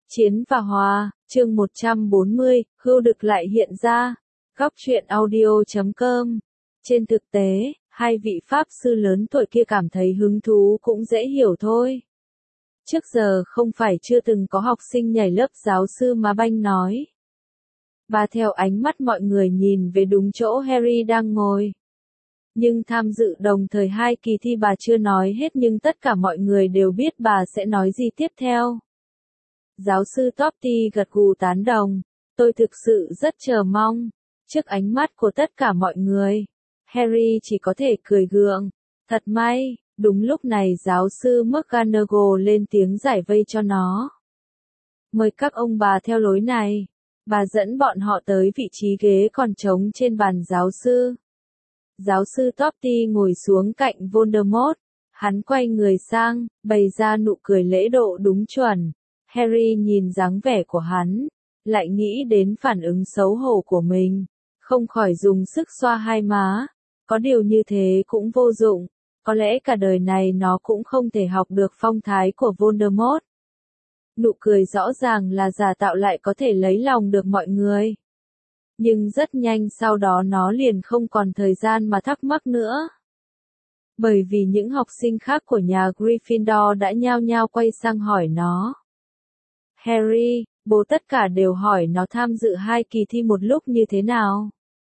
Chiến và Hòa, chương 140, Hưu Đực lại hiện ra. Góc truyện audio.com. Trên thực tế, hai vị pháp sư lớn tuổi kia cảm thấy hứng thú cũng dễ hiểu thôi. Trước giờ không phải chưa từng có học sinh nhảy lớp giáo sư mà Banh nói. Bà theo ánh mắt mọi người nhìn về đúng chỗ Harry đang ngồi. Nhưng tham dự đồng thời hai kỳ thi bà chưa nói hết, nhưng tất cả mọi người đều biết bà sẽ nói gì tiếp theo. Giáo sư Topty gật gù tán đồng. Tôi thực sự rất chờ mong. Trước ánh mắt của tất cả mọi người, Harry chỉ có thể cười gượng. Thật may, đúng lúc này giáo sư McGonagall lên tiếng giải vây cho nó. Mời các ông bà theo lối này. Bà dẫn bọn họ tới vị trí ghế còn trống trên bàn giáo sư. Giáo sư Topty ngồi xuống cạnh Voldemort. Hắn quay người sang, bày ra nụ cười lễ độ đúng chuẩn. Harry nhìn dáng vẻ của hắn, lại nghĩ đến phản ứng xấu hổ của mình, không khỏi dùng sức xoa hai má. Có điều như thế cũng vô dụng, có lẽ cả đời này nó cũng không thể học được phong thái của Voldemort. Nụ cười rõ ràng là giả tạo lại có thể lấy lòng được mọi người. Nhưng rất nhanh sau đó nó liền không còn thời gian mà thắc mắc nữa. Bởi vì những học sinh khác của nhà Gryffindor đã nhao nhao quay sang hỏi nó. Harry, bố tất cả đều hỏi nó tham dự hai kỳ thi một lúc như thế nào.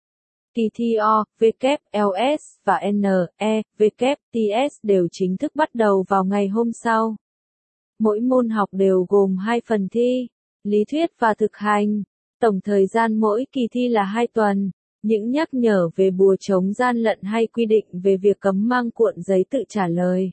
Kỳ thi O, WLS và NE, WTS đều chính thức bắt đầu vào ngày hôm sau. Mỗi môn học đều gồm 2 phần thi, lý thuyết và thực hành. Tổng thời gian mỗi kỳ thi là 2 tuần. Những nhắc nhở về bùa chống gian lận hay quy định về việc cấm mang cuộn giấy tự trả lời.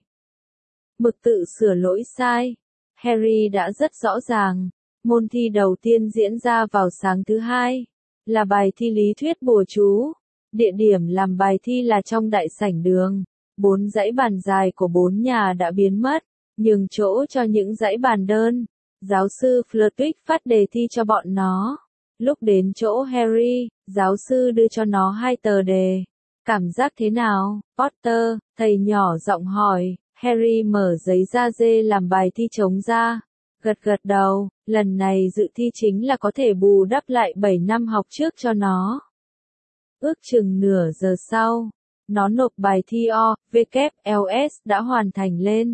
Mực tự sửa lỗi sai. Harry đã rất rõ ràng. Môn thi đầu tiên diễn ra vào sáng thứ Hai, là bài thi lý thuyết bùa chú. Địa điểm làm bài thi là trong đại sảnh đường. 4 dãy bàn dài của 4 nhà đã biến mất, nhường chỗ cho những dãy bàn đơn. Giáo sư Flitwick phát đề thi cho bọn nó. Lúc đến chỗ Harry, giáo sư đưa cho nó 2 tờ đề. Cảm giác thế nào, Potter? Thầy nhỏ giọng hỏi. Harry mở giấy da dê làm bài thi chống ra. Gật đầu, lần này dự thi chính là có thể bù đắp lại 7 năm học trước cho nó. Ước chừng nửa giờ sau, nó nộp bài thi O, WLS đã hoàn thành lên.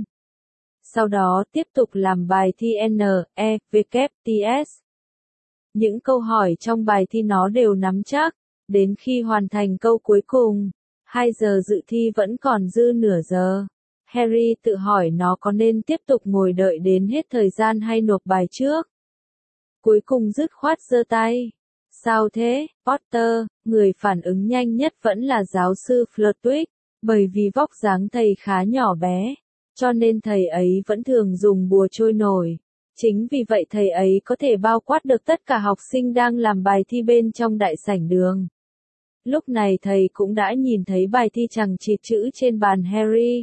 Sau đó tiếp tục làm bài thi NE, WTS. Những câu hỏi trong bài thi nó đều nắm chắc, đến khi hoàn thành câu cuối cùng, 2 giờ dự thi vẫn còn dư nửa giờ. Harry tự hỏi nó có nên tiếp tục ngồi đợi đến hết thời gian hay nộp bài trước. Cuối cùng dứt khoát giơ tay. Sao thế, Potter? Người phản ứng nhanh nhất vẫn là giáo sư Flitwick, bởi vì vóc dáng thầy khá nhỏ bé, cho nên thầy ấy vẫn thường dùng bùa trôi nổi. Chính vì vậy thầy ấy có thể bao quát được tất cả học sinh đang làm bài thi bên trong đại sảnh đường. Lúc này thầy cũng đã nhìn thấy bài thi chằng chịt chữ trên bàn Harry.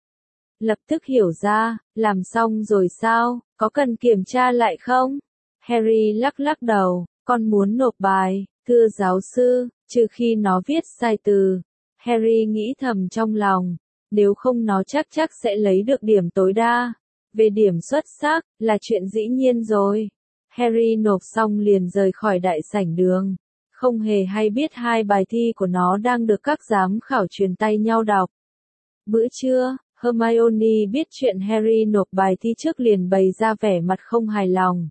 Lập tức hiểu ra, làm xong rồi sao, có cần kiểm tra lại không? Harry lắc đầu, con muốn nộp bài, thưa giáo sư, trừ khi nó viết sai từ. Harry nghĩ thầm trong lòng, nếu không nó chắc sẽ lấy được điểm tối đa. Về điểm xuất sắc, là chuyện dĩ nhiên rồi. Harry nộp xong liền rời khỏi đại sảnh đường. Không hề hay biết 2 bài thi của nó đang được các giám khảo truyền tay nhau đọc. Bữa trưa, Hermione biết chuyện Harry nộp bài thi trước liền bày ra vẻ mặt không hài lòng.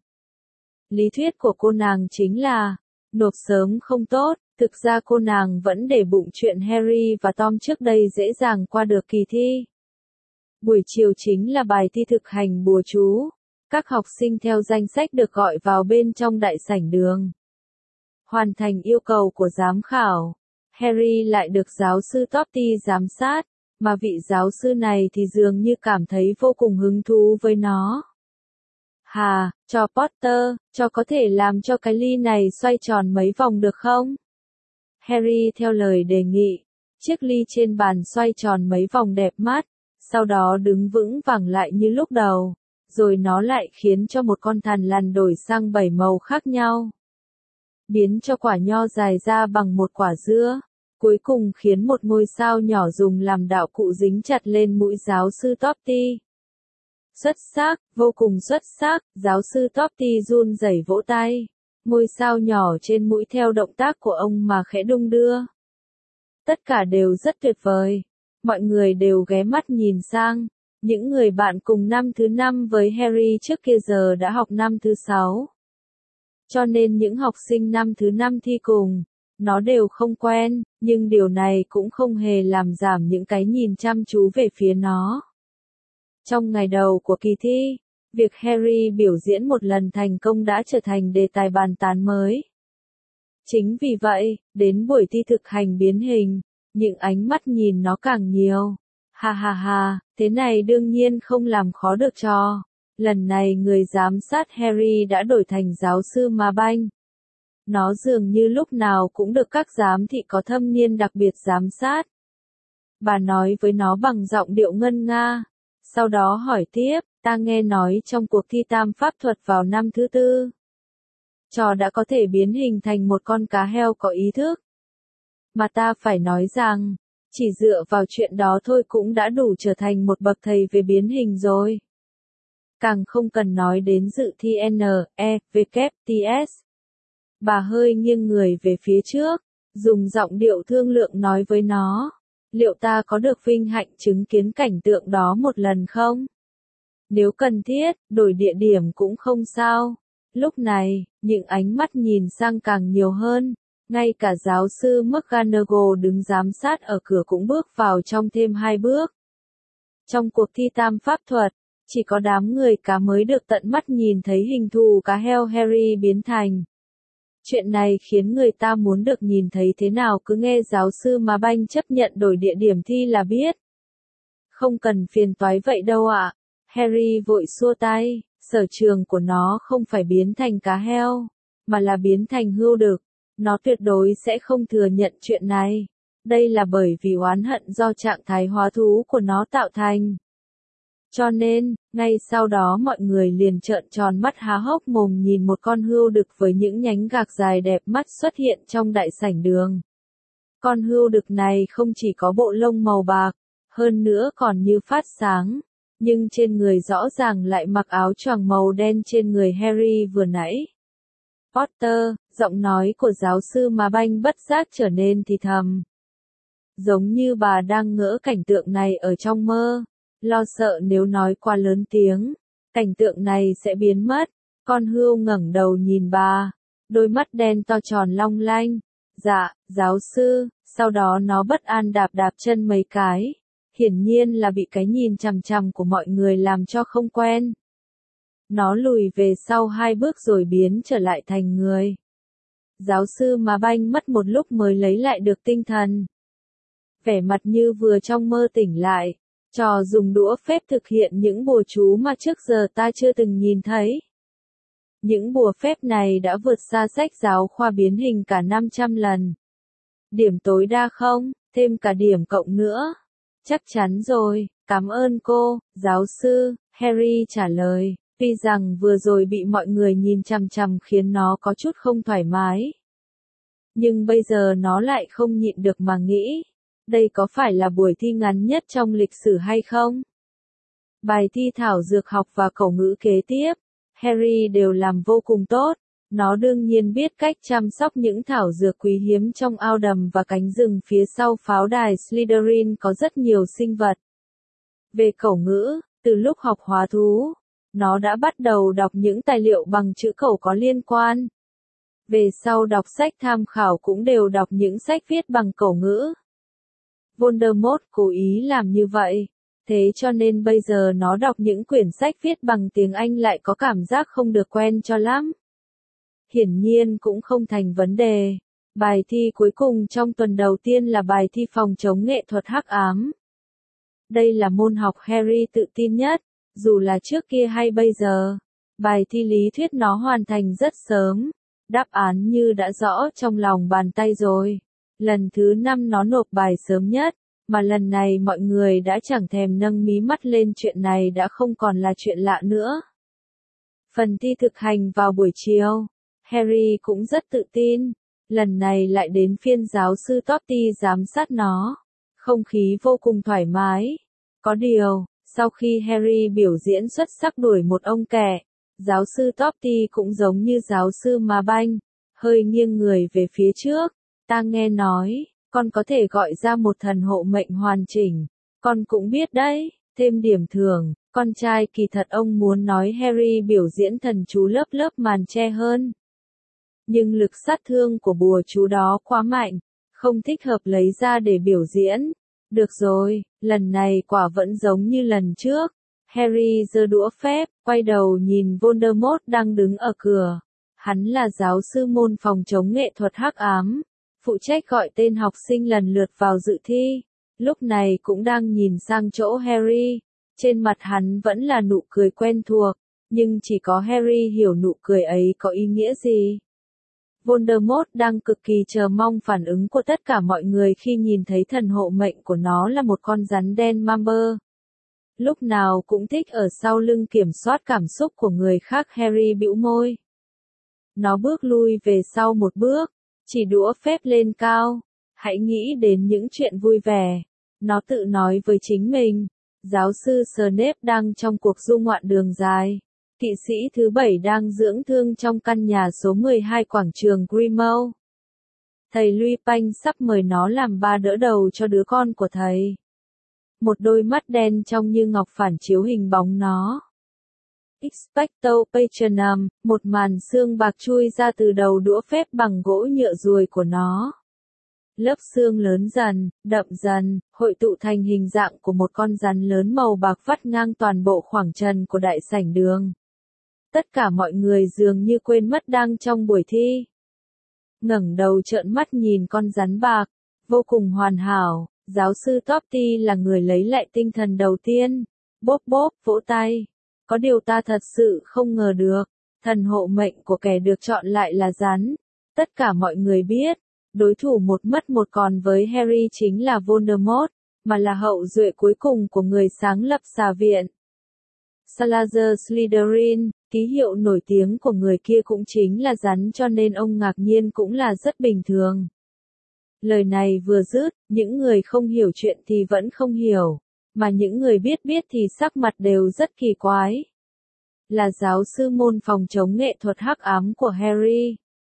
Lý thuyết của cô nàng chính là, nộp sớm không tốt, thực ra cô nàng vẫn để bụng chuyện Harry và Tom trước đây dễ dàng qua được kỳ thi. Buổi chiều chính là bài thi thực hành bùa chú. Các học sinh theo danh sách được gọi vào bên trong đại sảnh đường. Hoàn thành yêu cầu của giám khảo, Harry lại được giáo sư Topty giám sát, mà vị giáo sư này thì dường như cảm thấy vô cùng hứng thú với nó. Cho Potter, cho có thể làm cho cái ly này xoay tròn mấy vòng được không? Harry theo lời đề nghị, chiếc ly trên bàn xoay tròn mấy vòng đẹp mắt, sau đó đứng vững vàng lại như lúc đầu, rồi nó lại khiến cho một con thằn lằn đổi sang 7 màu khác nhau. Biến cho quả nho dài ra bằng một quả dưa, cuối cùng khiến một ngôi sao nhỏ dùng làm đạo cụ dính chặt lên mũi giáo sư Topty. Xuất sắc, vô cùng xuất sắc, giáo sư Topty run rẩy vỗ tay. Ngôi sao nhỏ trên mũi theo động tác của ông mà khẽ đung đưa. Tất cả đều rất tuyệt vời. Mọi người đều ghé mắt nhìn sang. Những người bạn cùng năm thứ 5 với Harry trước kia giờ đã học năm thứ 6. Cho nên những học sinh năm thứ 5 thi cùng, nó đều không quen, nhưng điều này cũng không hề làm giảm những cái nhìn chăm chú về phía nó. Trong ngày đầu của kỳ thi, việc Harry biểu diễn một lần thành công đã trở thành đề tài bàn tán mới. Chính vì vậy, đến buổi thi thực hành biến hình, những ánh mắt nhìn nó càng nhiều. Ha ha ha, thế này đương nhiên không làm khó được cho. Lần này người giám sát Harry đã đổi thành giáo sư Ma Banh. Nó dường như lúc nào cũng được các giám thị có thâm niên đặc biệt giám sát. Bà nói với nó bằng giọng điệu ngân nga. Sau đó hỏi tiếp, ta nghe nói trong cuộc thi tam pháp thuật vào năm thứ 4. Trò đã có thể biến hình thành một con cá heo có ý thức. Mà ta phải nói rằng, chỉ dựa vào chuyện đó thôi cũng đã đủ trở thành một bậc thầy về biến hình rồi. Càng không cần nói đến dự thi NEWTS. Bà hơi nghiêng người về phía trước, dùng giọng điệu thương lượng nói với nó. Liệu ta có được vinh hạnh chứng kiến cảnh tượng đó một lần không? Nếu cần thiết, đổi địa điểm cũng không sao. Lúc này, những ánh mắt nhìn sang càng nhiều hơn. Ngay cả giáo sư McGonagall đứng giám sát ở cửa cũng bước vào trong thêm 2 bước. Trong cuộc thi tam pháp thuật, chỉ có đám người cá mới được tận mắt nhìn thấy hình thù cá heo Harry biến thành. Chuyện này khiến người ta muốn được nhìn thấy thế nào cứ nghe giáo sư Ma Banh chấp nhận đổi địa điểm thi là biết. Không cần phiền toái vậy đâu ạ. Harry vội xua tay, sở trường của nó không phải biến thành cá heo, mà là biến thành hươu đực. Nó tuyệt đối sẽ không thừa nhận chuyện này. Đây là bởi vì oán hận do trạng thái hóa thú của nó tạo thành. Cho nên, ngay sau đó mọi người liền trợn tròn mắt há hốc mồm nhìn một con hươu đực với những nhánh gạc dài đẹp mắt xuất hiện trong đại sảnh đường. Con hươu đực này không chỉ có bộ lông màu bạc, hơn nữa còn như phát sáng, nhưng trên người rõ ràng lại mặc áo choàng màu đen trên người Harry vừa nãy. Potter, giọng nói của giáo sư Ma Banh bất giác trở nên thì thầm. Giống như bà đang ngỡ cảnh tượng này ở trong mơ, lo sợ nếu nói quá lớn tiếng, cảnh tượng này sẽ biến mất. Con hươu ngẩng đầu nhìn bà, đôi mắt đen to tròn long lanh. Dạ, giáo sư, sau đó nó bất an đạp đạp chân mấy cái. Hiển nhiên là bị cái nhìn chằm chằm của mọi người làm cho không quen. Nó lùi về sau 2 bước rồi biến trở lại thành người. Giáo sư Ma Banh mất một lúc mới lấy lại được tinh thần. Vẻ mặt như vừa trong mơ tỉnh lại, trò dùng đũa phép thực hiện những bùa chú mà trước giờ ta chưa từng nhìn thấy. Những bùa phép này đã vượt xa sách giáo khoa biến hình cả 500 lần. Điểm tối đa không, thêm cả điểm cộng nữa. Chắc chắn rồi, cảm ơn cô, giáo sư, Harry trả lời. Tuy rằng vừa rồi bị mọi người nhìn chằm chằm khiến nó có chút không thoải mái. Nhưng bây giờ nó lại không nhịn được mà nghĩ. Đây có phải là buổi thi ngắn nhất trong lịch sử hay không? Bài thi thảo dược học và khẩu ngữ kế tiếp, Harry đều làm vô cùng tốt. Nó đương nhiên biết cách chăm sóc những thảo dược quý hiếm trong ao đầm và cánh rừng phía sau pháo đài Slytherin có rất nhiều sinh vật. Về khẩu ngữ, từ lúc học hóa thú, nó đã bắt đầu đọc những tài liệu bằng chữ khẩu có liên quan. Về sau đọc sách tham khảo cũng đều đọc những sách viết bằng khẩu ngữ. Voldemort cố ý làm như vậy, thế cho nên bây giờ nó đọc những quyển sách viết bằng tiếng Anh lại có cảm giác không được quen cho lắm. Hiển nhiên cũng không thành vấn đề. Bài thi cuối cùng trong tuần đầu tiên là bài thi phòng chống nghệ thuật hắc ám. Đây là môn học Harry tự tin nhất, dù là trước kia hay bây giờ. Bài thi lý thuyết nó hoàn thành rất sớm, đáp án như đã rõ trong lòng bàn tay rồi. Lần thứ 5 nó nộp bài sớm nhất, mà lần này mọi người đã chẳng thèm nâng mí mắt lên chuyện này đã không còn là chuyện lạ nữa. Phần thi thực hành vào buổi chiều, Harry cũng rất tự tin, lần này lại đến phiên giáo sư Topty giám sát nó. Không khí vô cùng thoải mái. Có điều, Sau khi Harry biểu diễn xuất sắc đuổi một ông kẻ, giáo sư Topty cũng giống như giáo sư Ma Banh, hơi nghiêng người về phía trước. Ta nghe nói, con có thể gọi ra một thần hộ mệnh hoàn chỉnh. Con cũng biết đấy, thêm điểm thưởng, con trai kỳ thật ông muốn nói Harry biểu diễn thần chú lớp lớp màn che hơn. Nhưng lực sát thương của bùa chú đó quá mạnh, không thích hợp lấy ra để biểu diễn. Được rồi, lần này quả vẫn giống như lần trước. Harry giơ đũa phép, quay đầu nhìn Voldemort đang đứng ở cửa. Hắn là giáo sư môn phòng chống nghệ thuật hắc ám, phụ trách gọi tên học sinh lần lượt vào dự thi. Lúc này cũng đang nhìn sang chỗ Harry. Trên mặt hắn vẫn là nụ cười quen thuộc, nhưng chỉ có Harry hiểu nụ cười ấy có ý nghĩa gì. Voldemort đang cực kỳ chờ mong phản ứng của tất cả mọi người khi nhìn thấy thần hộ mệnh của nó là một con rắn đen Mamber. Lúc nào cũng thích ở sau lưng kiểm soát cảm xúc của người khác. Harry bĩu môi. Nó bước lui về sau một bước, chỉ đũa phép lên cao. Hãy nghĩ đến những chuyện vui vẻ. Nó tự nói với chính mình. Giáo sư Snape đang trong cuộc du ngoạn đường dài. Kỵ sĩ thứ 7 đang dưỡng thương trong căn nhà số 12 quảng trường Grimmauld. Thầy Lupin sắp mời nó làm ba đỡ đầu cho đứa con của thầy. Một đôi mắt đen trong như ngọc phản chiếu hình bóng nó. Expecto Patronum, một màn xương bạc chui ra từ đầu đũa phép bằng gỗ nhựa ruồi của nó. Lớp xương lớn dần, đậm dần, hội tụ thành hình dạng của một con rắn lớn màu bạc vắt ngang toàn bộ khoảng trần của đại sảnh đường. Tất cả mọi người dường như quên mất đang trong buổi thi. Ngẩng đầu trợn mắt nhìn con rắn bạc, vô cùng hoàn hảo. Giáo sư Topty là người lấy lại tinh thần đầu tiên. Bốp bốp, vỗ tay. Có điều ta thật sự không ngờ được, thần hộ mệnh của kẻ được chọn lại là rắn. Tất cả mọi người biết, đối thủ một mất một còn với Harry chính là Voldemort, mà là hậu duệ cuối cùng của người sáng lập xà viện. Salazar Slytherin, ký hiệu nổi tiếng của người kia cũng chính là rắn, cho nên ông ngạc nhiên cũng là rất bình thường. Lời này vừa dứt, những người không hiểu chuyện thì vẫn không hiểu, mà những người biết thì sắc mặt đều rất kỳ quái. Là giáo sư môn phòng chống nghệ thuật hắc ám của Harry.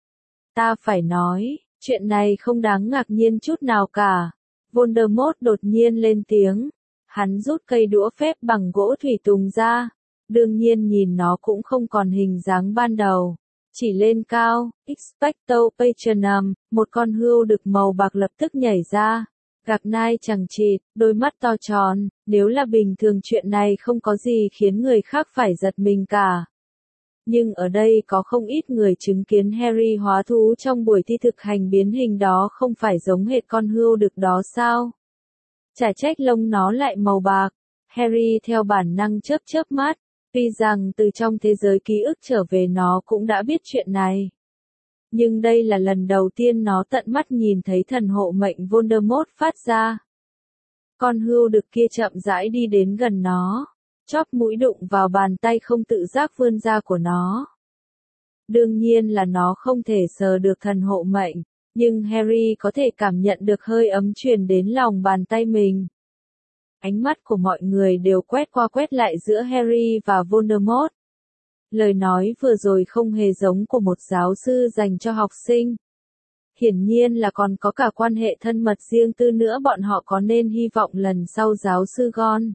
Ta phải nói, chuyện này không đáng ngạc nhiên chút nào cả. Voldemort đột nhiên lên tiếng. Hắn rút cây đũa phép bằng gỗ thủy tùng ra. Đương nhiên nhìn nó cũng không còn hình dáng ban đầu. Chỉ lên cao, Expecto Patronum, một con hươu đực màu bạc lập tức nhảy ra. Gạc nai chằng chịt, đôi mắt to tròn, nếu là bình thường chuyện này không có gì khiến người khác phải giật mình cả. Nhưng ở đây có không ít người chứng kiến Harry hóa thú trong buổi thi thực hành biến hình, đó không phải giống hệt con hươu đực đó sao? Chả trách lông nó lại màu bạc. Harry theo bản năng chớp chớp mắt, tuy rằng từ trong thế giới ký ức trở về nó cũng đã biết chuyện này. Nhưng đây là lần đầu tiên nó tận mắt nhìn thấy thần hộ mệnh Voldemort phát ra. Con hươu đực kia chậm rãi đi đến gần nó, chóp mũi đụng vào bàn tay không tự giác vươn ra của nó. Đương nhiên là nó không thể sờ được thần hộ mệnh, nhưng Harry có thể cảm nhận được hơi ấm truyền đến lòng bàn tay mình. Ánh mắt của mọi người đều quét qua quét lại giữa Harry và Voldemort. Lời nói vừa rồi không hề giống của một giáo sư dành cho học sinh. Hiển nhiên là còn có cả quan hệ thân mật riêng tư nữa, bọn họ có nên hy vọng lần sau giáo sư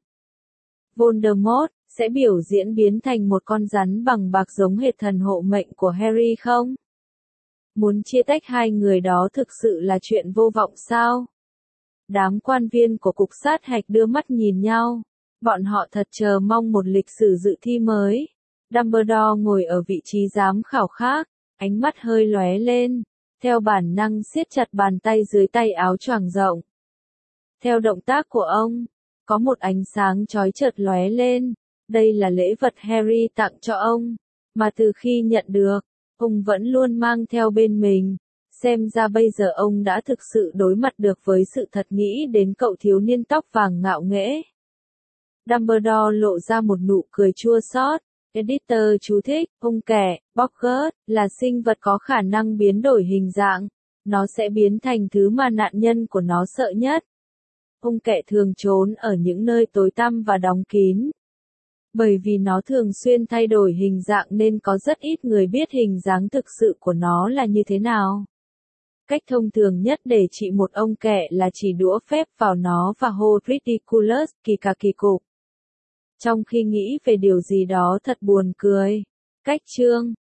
Voldemort sẽ biểu diễn biến thành một con rắn bằng bạc giống hệt thần hộ mệnh của Harry không? Muốn chia tách hai người đó thực sự là chuyện vô vọng sao? Đám quan viên của cục sát hạch đưa mắt nhìn nhau. Bọn họ thật chờ mong một lịch sử dự thi mới. Dumbledore ngồi ở vị trí giám khảo khác, ánh mắt hơi lóe lên, theo bản năng siết chặt bàn tay dưới tay áo choàng rộng. Theo động tác của ông, có một ánh sáng chói chợt lóe lên. Đây là lễ vật Harry tặng cho ông, mà từ khi nhận được, ông vẫn luôn mang theo bên mình. Xem ra bây giờ ông đã thực sự đối mặt được với sự thật, nghĩ đến cậu thiếu niên tóc vàng ngạo nghễ. Dumbledore lộ ra một nụ cười chua xót. Editor chú thích, ông kẻ, Boggart, là sinh vật có khả năng biến đổi hình dạng. Nó sẽ biến thành thứ mà nạn nhân của nó sợ nhất. Ong kẹ thường trốn ở những nơi tối tăm và đóng kín. Bởi vì nó thường xuyên thay đổi hình dạng nên có rất ít người biết hình dáng thực sự của nó là như thế nào. Cách thông thường nhất để trị một ong kẹ là chỉ đũa phép vào nó và hô ridiculous, kỳ cục. Trong khi nghĩ về điều gì đó thật buồn cười. Cách chương